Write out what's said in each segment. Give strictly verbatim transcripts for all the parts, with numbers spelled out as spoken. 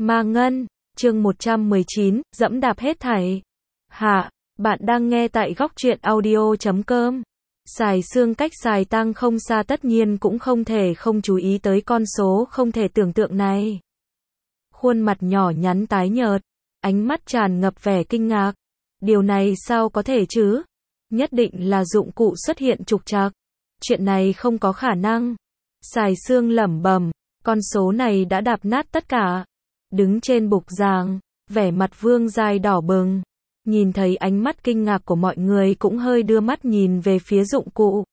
Ma Ngân, chương một trăm mười chín, dẫm đạp hết thảy. Hạ, bạn đang nghe tại góc truyện audio chấm com. Sài Sương cách Sài Tăng không xa, tất nhiên cũng không thể không chú ý tới con số không thể tưởng tượng này. Khuôn mặt nhỏ nhắn tái nhợt, ánh mắt tràn ngập vẻ kinh ngạc. Điều này sao có thể chứ? Nhất định là dụng cụ xuất hiện trục trặc. Chuyện này không có khả năng. Sài Sương lẩm bẩm, con số này đã đạp nát tất cả. Đứng trên bục giảng, vẻ mặt Vương Giai đỏ bừng. Nhìn thấy ánh mắt kinh ngạc của mọi người cũng hơi đưa mắt nhìn về phía dụng cụ.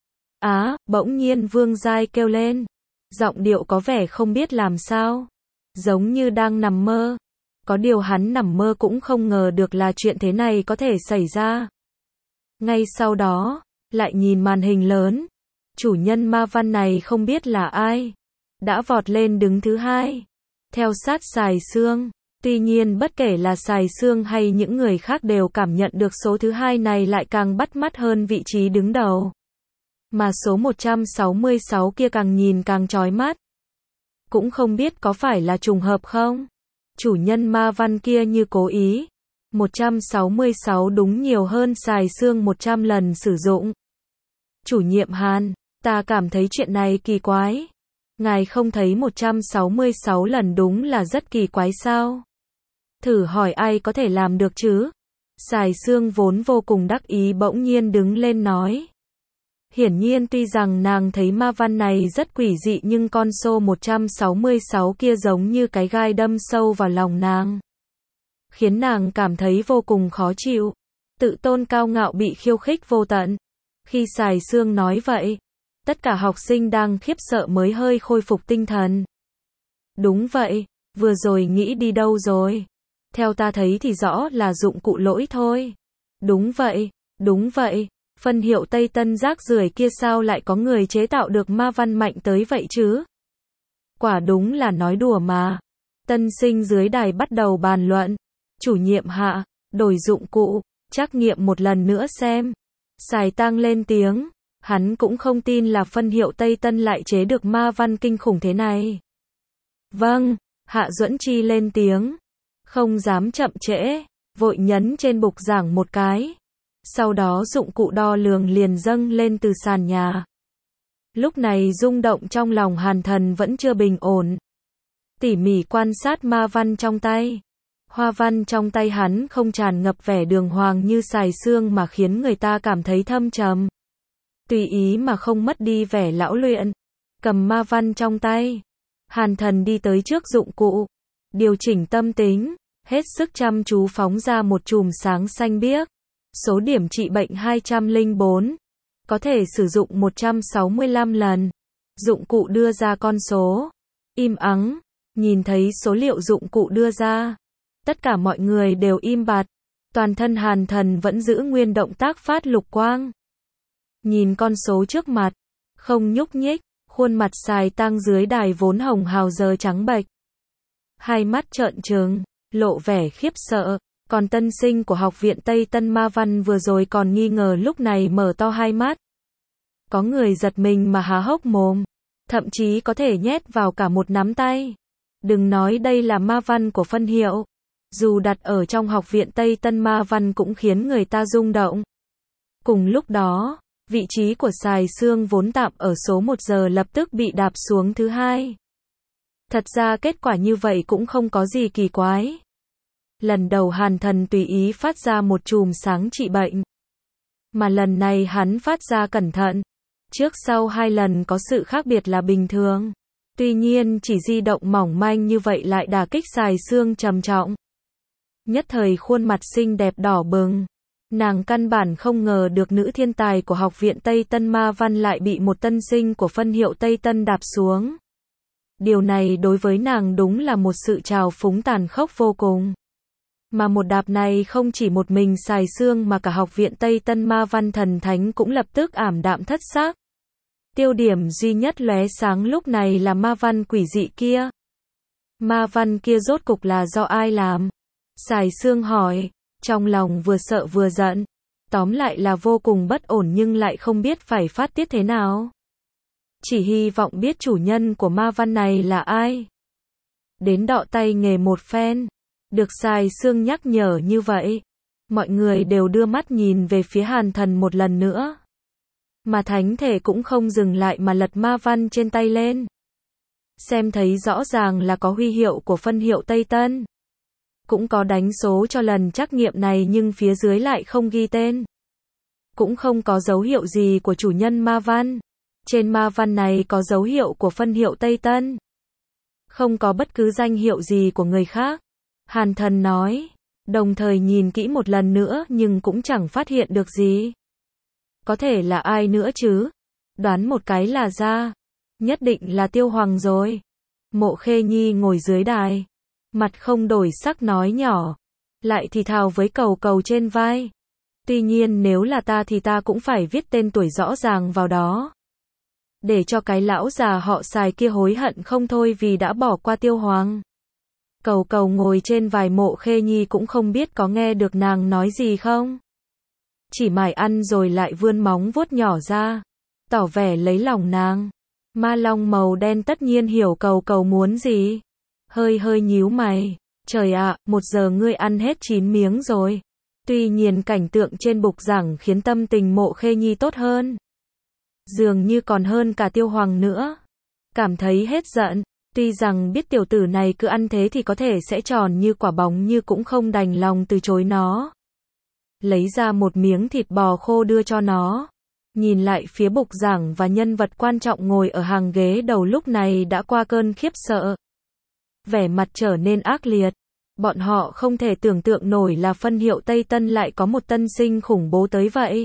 Á, bỗng nhiên Vương Giai kêu lên. Giọng điệu có vẻ không biết làm sao. Giống như đang nằm mơ. Có điều hắn nằm mơ cũng không ngờ được là chuyện thế này có thể xảy ra. Ngay sau đó, lại nhìn màn hình lớn. Chủ nhân ma văn này không biết là ai. Đã vọt lên đứng thứ hai. Theo sát Sài Sương. Tuy nhiên bất kể là Sài Sương hay những người khác đều cảm nhận được số thứ hai này lại càng bắt mắt hơn vị trí đứng đầu. Mà số một trăm sáu mươi sáu kia càng nhìn càng chói mắt. Cũng không biết có phải là trùng hợp không? Chủ nhân ma văn kia như cố ý. một trăm sáu mươi sáu đúng nhiều hơn Sài Sương một trăm lần sử dụng. Chủ nhiệm Hàn, ta cảm thấy chuyện này kỳ quái. Ngài không thấy một trăm sáu mươi sáu lần đúng là rất kỳ quái sao? Thử hỏi ai có thể làm được chứ? Sài Sương vốn vô cùng đắc ý bỗng nhiên đứng lên nói. Hiển nhiên tuy rằng nàng thấy ma văn này rất quỷ dị nhưng con số một trăm sáu mươi sáu kia giống như cái gai đâm sâu vào lòng nàng. Khiến nàng cảm thấy vô cùng khó chịu. Tự tôn cao ngạo bị khiêu khích vô tận. Khi Sài Sương nói vậy, tất cả học sinh đang khiếp sợ mới hơi khôi phục tinh thần. Đúng vậy, vừa rồi nghĩ đi đâu rồi? Theo ta thấy thì rõ là dụng cụ lỗi thôi. Đúng vậy, đúng vậy, phân hiệu Tây Tân rác rưởi kia sao lại có người chế tạo được ma văn mạnh tới vậy chứ? Quả đúng là nói đùa mà. Tân sinh dưới đài bắt đầu bàn luận. Chủ nhiệm Hạ, đổi dụng cụ, trắc nghiệm một lần nữa xem. Sài Tăng lên tiếng. Hắn cũng không tin là phân hiệu Tây Tân lại chế được ma văn kinh khủng thế này. Vâng, Hạ Duẫn Chi lên tiếng. Không dám chậm trễ, vội nhấn trên bục giảng một cái. Sau đó dụng cụ đo lường liền dâng lên từ sàn nhà. Lúc này rung động trong lòng Hàn Thần vẫn chưa bình ổn. Tỉ mỉ quan sát ma văn trong tay. Hoa văn trong tay hắn không tràn ngập vẻ đường hoàng như Sài Sương mà khiến người ta cảm thấy thâm trầm. Tùy ý mà không mất đi vẻ lão luyện. Cầm ma văn trong tay. Hàn Thần đi tới trước dụng cụ. Điều chỉnh tâm tính. Hết sức chăm chú phóng ra một chùm sáng xanh biếc. Số điểm trị bệnh hai trăm lẻ bốn. Có thể sử dụng một trăm sáu mươi lăm lần. Dụng cụ đưa ra con số. Im ắng. Nhìn thấy số liệu dụng cụ đưa ra. Tất cả mọi người đều im bặt. Toàn thân Hàn Thần vẫn giữ nguyên động tác phát lục quang. Nhìn con số trước mặt. Không nhúc nhích. Khuôn mặt Sài Tăng dưới đài vốn hồng hào giờ trắng bệch. Hai mắt trợn trừng. Lộ vẻ khiếp sợ. Còn tân sinh của học viện Tây Tân Ma Văn vừa rồi còn nghi ngờ lúc này mở to hai mắt. Có người giật mình mà há hốc mồm. Thậm chí có thể nhét vào cả một nắm tay. Đừng nói đây là ma văn của phân hiệu. Dù đặt ở trong học viện Tây Tân Ma Văn cũng khiến người ta rung động. Cùng lúc đó, vị trí của Sài Sương vốn tạm ở số một giờ lập tức bị đạp xuống thứ hai. Thật ra kết quả như vậy cũng không có gì kỳ quái. Lần đầu Hàn Thần tùy ý phát ra một chùm sáng trị bệnh. Mà lần này hắn phát ra cẩn thận. Trước sau hai lần có sự khác biệt là bình thường. Tuy nhiên chỉ di động mỏng manh như vậy lại đả kích Sài Sương trầm trọng. Nhất thời khuôn mặt xinh đẹp đỏ bừng. Nàng căn bản không ngờ được nữ thiên tài của học viện Tây Tân Ma Văn lại bị một tân sinh của phân hiệu Tây Tân đạp xuống. Điều này đối với nàng đúng là một sự trào phúng tàn khốc vô cùng. Mà một đạp này không chỉ một mình Sài Sương mà cả học viện Tây Tân Ma Văn thần thánh cũng lập tức ảm đạm thất sắc. Tiêu điểm duy nhất lóe sáng lúc này là ma văn quỷ dị kia. Ma văn kia rốt cục là do ai làm? Sài Sương hỏi, trong lòng vừa sợ vừa giận. Tóm lại là vô cùng bất ổn nhưng lại không biết phải phát tiết thế nào. Chỉ hy vọng biết chủ nhân của ma văn này là ai. đến đọ tay nghề một phen. Được Sài Sương nhắc nhở như vậy, mọi người đều đưa mắt nhìn về phía Hàn Thần một lần nữa. Mà thánh thể cũng không dừng lại mà lật ma văn trên tay lên. Xem thấy rõ ràng là có huy hiệu của phân hiệu Tây Tân. Cũng có đánh số cho lần trắc nghiệm này nhưng phía dưới lại không ghi tên. Cũng không có dấu hiệu gì của chủ nhân ma văn. Trên ma văn này có dấu hiệu của phân hiệu Tây Tân. Không có bất cứ danh hiệu gì của người khác. Hàn Thần nói, đồng thời nhìn kỹ một lần nữa nhưng cũng chẳng phát hiện được gì. Có thể là ai nữa chứ? Đoán một cái là ra. Nhất định là Tiêu Hoàng rồi. Mộ Khê Nhi ngồi dưới đài. Mặt không đổi sắc nói nhỏ. Lại thì thào với Cầu Cầu trên vai. Tuy nhiên nếu là ta thì ta cũng phải viết tên tuổi rõ ràng vào đó. Để cho cái lão già họ Sài kia hối hận không thôi vì đã bỏ qua Tiêu Hoàng. Cầu Cầu ngồi trên vai Mộ Khê Nhi cũng không biết có nghe được nàng nói gì không. Chỉ mải ăn rồi lại vươn móng vuốt nhỏ ra. Tỏ vẻ lấy lòng nàng. Ma long màu đen tất nhiên hiểu Cầu Cầu muốn gì. Hơi hơi nhíu mày. Trời ạ, một giờ ngươi ăn hết chín miếng rồi. Tuy nhiên cảnh tượng trên bục giảng khiến tâm tình Mộ Khê Nhi tốt hơn. Dường như còn hơn cả Tiêu Hoàng nữa. Cảm thấy hết giận. Tuy rằng biết tiểu tử này cứ ăn thế thì có thể sẽ tròn như quả bóng nhưng cũng không đành lòng từ chối nó. Lấy ra một miếng thịt bò khô đưa cho nó. Nhìn lại phía bục giảng và nhân vật quan trọng ngồi ở hàng ghế đầu lúc này đã qua cơn khiếp sợ. Vẻ mặt trở nên ác liệt. Bọn họ không thể tưởng tượng nổi là phân hiệu Tây Tân lại có một tân sinh khủng bố tới vậy.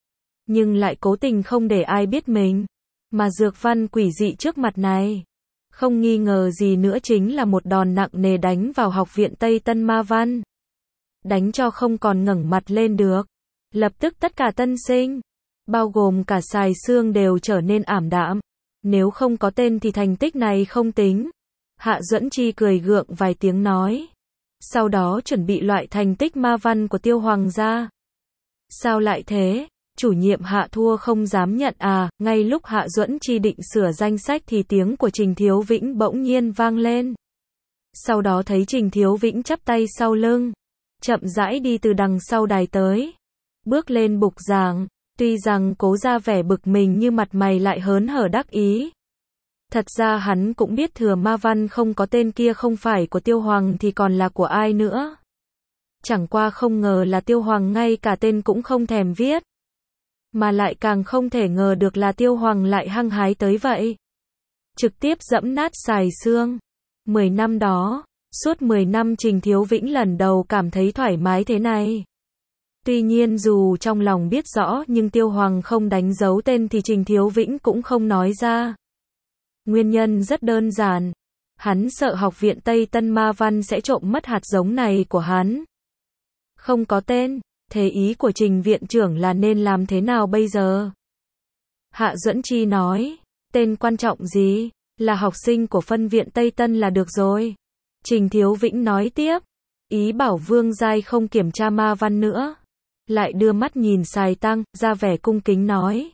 Nhưng lại cố tình không để ai biết mình. Mà dược văn quỷ dị trước mặt này. Không nghi ngờ gì nữa chính là một đòn nặng nề đánh vào học viện Tây Tân Ma Văn. Đánh cho không còn ngẩng mặt lên được. Lập tức tất cả tân sinh, bao gồm cả Sài Sương đều trở nên ảm đạm. Nếu không có tên thì thành tích này không tính. Hạ Duẫn Chi cười gượng vài tiếng nói. Sau đó chuẩn bị loại thành tích ma văn của Tiêu Hoàng ra. Sao lại thế? Chủ nhiệm Hạ thua không dám nhận à? Ngay lúc Hạ Duẫn Chi định sửa danh sách thì tiếng của Trình Thiếu Vĩnh bỗng nhiên vang lên. Sau đó thấy Trình Thiếu Vĩnh chắp tay sau lưng, chậm rãi đi từ đằng sau đài tới. Bước lên bục giảng, tuy rằng cố ra vẻ bực mình nhưng mặt mày lại hớn hở đắc ý. Thật ra hắn cũng biết thừa ma văn không có tên kia không phải của Tiêu Hoàng thì còn là của ai nữa. Chẳng qua không ngờ là Tiêu Hoàng ngay cả tên cũng không thèm viết. Mà lại càng không thể ngờ được là Tiêu Hoàng lại hăng hái tới vậy. Trực tiếp dẫm nát Sài Sương. Mười năm đó, suốt mười năm Trình Thiếu Vĩnh lần đầu cảm thấy thoải mái thế này. Tuy nhiên dù trong lòng biết rõ nhưng Tiêu Hoàng không đánh dấu tên thì Trình Thiếu Vĩnh cũng không nói ra. Nguyên nhân rất đơn giản. Hắn sợ học viện Tây Tân Ma Văn sẽ trộm mất hạt giống này của hắn. Không có tên, thế ý của Trình viện trưởng là nên làm thế nào bây giờ? Hạ Duẫn Chi nói, tên quan trọng gì? Là học sinh của phân viện Tây Tân là được rồi. Trình Thiếu Vĩnh nói tiếp, ý bảo Vương Giai không kiểm tra ma văn nữa. Lại đưa mắt nhìn Sài Tăng, ra vẻ cung kính nói.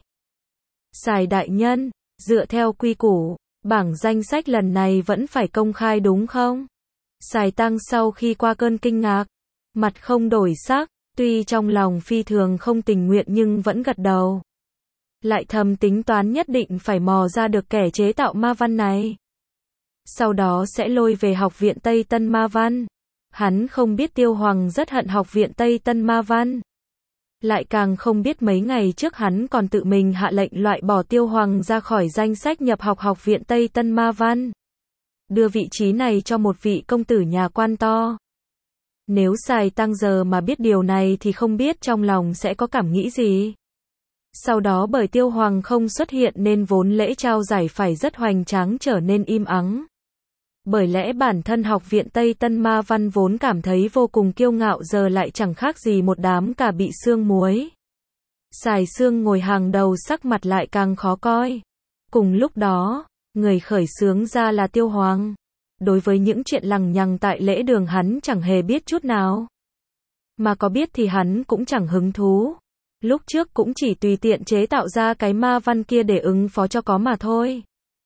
Sài đại nhân, dựa theo quy củ, bảng danh sách lần này vẫn phải công khai đúng không? Sài Tăng sau khi qua cơn kinh ngạc, mặt không đổi sắc, tuy trong lòng phi thường không tình nguyện nhưng vẫn gật đầu. Lại thầm tính toán nhất định phải mò ra được kẻ chế tạo ma văn này. Sau đó sẽ lôi về học viện Tây Tân Ma Văn. Hắn không biết Tiêu Hoàng rất hận học viện Tây Tân Ma Văn. Lại càng không biết mấy ngày trước hắn còn tự mình hạ lệnh loại bỏ Tiêu Hoàng ra khỏi danh sách nhập học học viện Tây Tân Ma Văn. Đưa vị trí này cho một vị công tử nhà quan to. Nếu Sài Tăng giờ mà biết điều này thì không biết trong lòng sẽ có cảm nghĩ gì. Sau đó bởi Tiêu Hoàng không xuất hiện nên vốn lễ trao giải phải rất hoành tráng trở nên im ắng. Bởi lẽ bản thân học viện Tây Tân Ma Văn vốn cảm thấy vô cùng kiêu ngạo giờ lại chẳng khác gì một đám cà bị xương muối. Sài Sương ngồi hàng đầu sắc mặt lại càng khó coi. Cùng lúc đó, người khởi xướng ra là Tiêu Hoàng. Đối với những chuyện lằng nhằng tại lễ đường hắn chẳng hề biết chút nào. Mà có biết thì hắn cũng chẳng hứng thú. Lúc trước cũng chỉ tùy tiện chế tạo ra cái ma văn kia để ứng phó cho có mà thôi.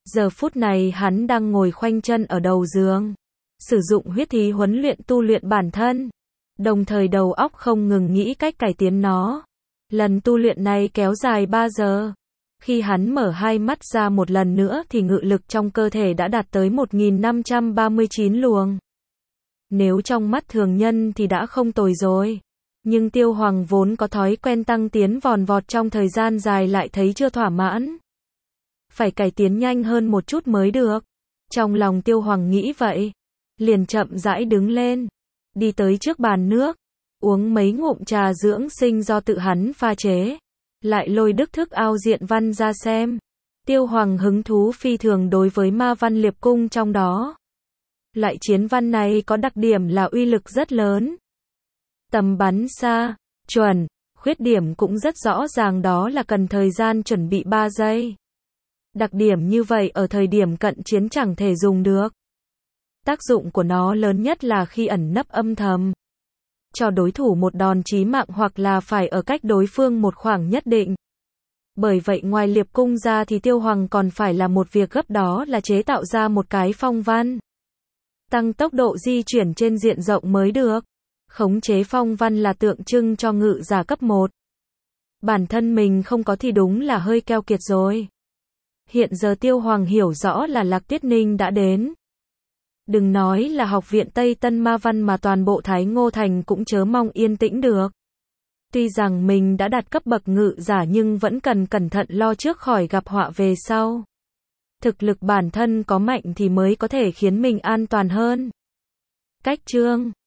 Giờ phút này hắn đang ngồi khoanh chân ở đầu giường, sử dụng huyết khí huấn luyện tu luyện bản thân, đồng thời đầu óc không ngừng nghĩ cách cải tiến nó. Lần tu luyện này kéo dài ba giờ. Khi hắn mở hai mắt ra một lần nữa thì ngự lực trong cơ thể đã đạt tới một nghìn năm trăm ba mươi chín luồng. Nếu trong mắt thường nhân thì đã không tồi rồi. Nhưng Tiêu Hoàng vốn có thói quen tăng tiến vòn vọt trong thời gian dài lại thấy chưa thỏa mãn. Phải cải tiến nhanh hơn một chút mới được. Trong lòng Tiêu Hoàng nghĩ vậy. Liền chậm rãi đứng lên. Đi tới trước bàn nước. Uống mấy ngụm trà dưỡng sinh do tự hắn pha chế. Lại lôi đức thức ao diện văn ra xem. Tiêu Hoàng hứng thú phi thường đối với ma văn liệp cung trong đó. Loại chiến văn này có đặc điểm là uy lực rất lớn. Tầm bắn xa, chuẩn, khuyết điểm cũng rất rõ ràng, đó là cần thời gian chuẩn bị ba giây. Đặc điểm như vậy ở thời điểm cận chiến chẳng thể dùng được. Tác dụng của nó lớn nhất là khi ẩn nấp âm thầm. Cho đối thủ một đòn chí mạng hoặc là phải ở cách đối phương một khoảng nhất định. Bởi vậy ngoài liệp cung ra thì Tiêu Hoàng còn phải làm một việc gấp, đó là chế tạo ra một cái phong văn. Tăng tốc độ di chuyển trên diện rộng mới được. Khống chế phong văn là tượng trưng cho ngự giả cấp một. Bản thân mình không có thì đúng là hơi keo kiệt rồi. Hiện giờ Tiêu Hoàng hiểu rõ là Lạc Tuyết Ninh đã đến. Đừng nói là học viện Tây Tân Ma Văn mà toàn bộ Thái Ngô Thành cũng chớ mong yên tĩnh được. Tuy rằng mình đã đạt cấp bậc ngự giả nhưng vẫn cần cẩn thận lo trước khỏi gặp họa về sau. Thực lực bản thân có mạnh thì mới có thể khiến mình an toàn hơn. Cách chương